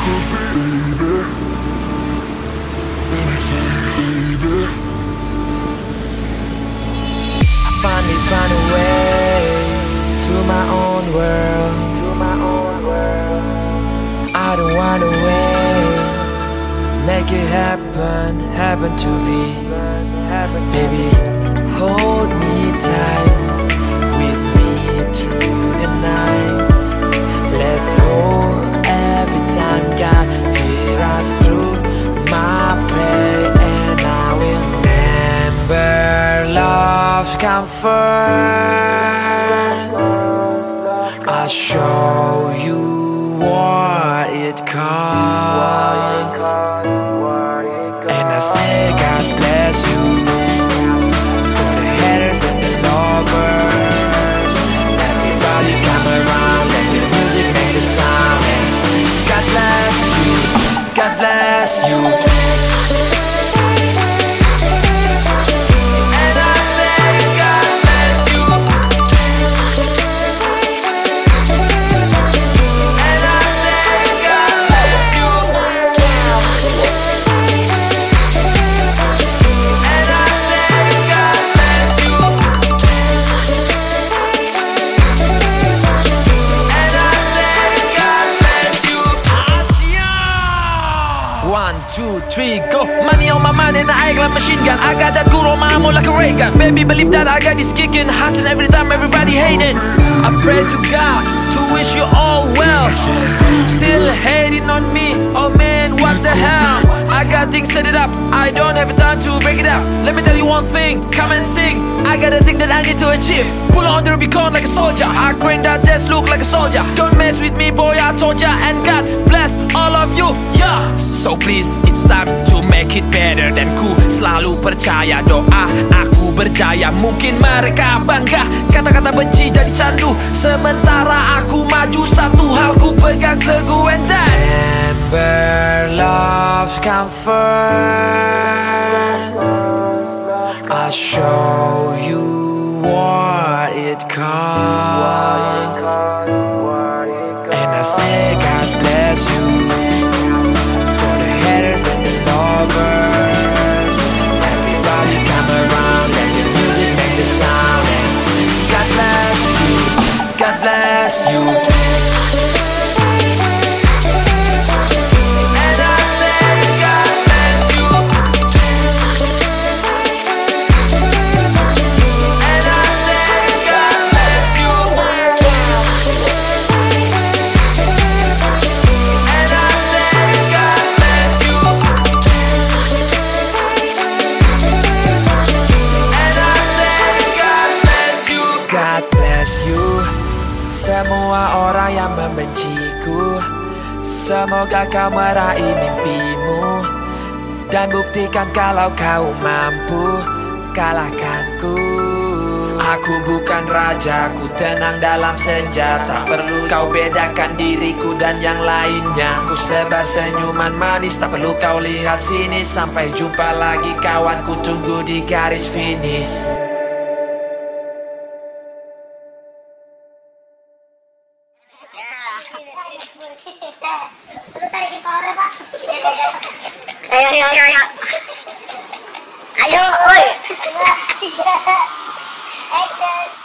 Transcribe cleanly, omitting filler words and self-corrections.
Finally find a way to my own world. I don't wanna wait. Make it happen to me. Baby, hold me tight, with me through the night. Let's hold every time God hear us through my pain, and I will remember love's come first. I'll show you what it costs, and I say God bless you for the haters and the lovers. Everybody come around, let the music make the sound, and God bless you, God bless you. One, two, three, go. Money on my mind and I act like machine gun. I got that good on my arm like a ray gun. Baby, believe that I got this kicking, hustling every time everybody hating. I pray to God to wish you all well. Still hating on me, oh man, what the hell. I got things set it up, I don't have time to break it up. Let me tell you one thing, come and sing. I got a thing that I need to achieve. Pull on the Rubicon like a soldier. I grind that desk, look like a soldier. Don't mess with me, boy, I told ya. And God bless all of you, yeah. So please, it's time to make it better. Dan ku selalu percaya doa aku berjaya. Mungkin mereka bangga, kata-kata benci jadi candu. Sementara aku maju, satu hal ku pegang teguh, and that's remember love's come first. I'll show you what it costs, and I say God bless you for the haters and the lovers. Everybody come around, let the music make the sound, and God bless you, God bless you. Semua orang yang membenciku, semoga kau meraih mimpimu dan buktikan kalau kau mampu kalahkanku. Aku bukan raja, ku tenang dalam senja. Tak perlu kau bedakan diriku dan yang lainnya. Ku sebar senyuman manis, tak perlu kau lihat sini. Sampai jumpa lagi kawan, ku tunggu di garis finish. Ayo. Ayo, oi. Action.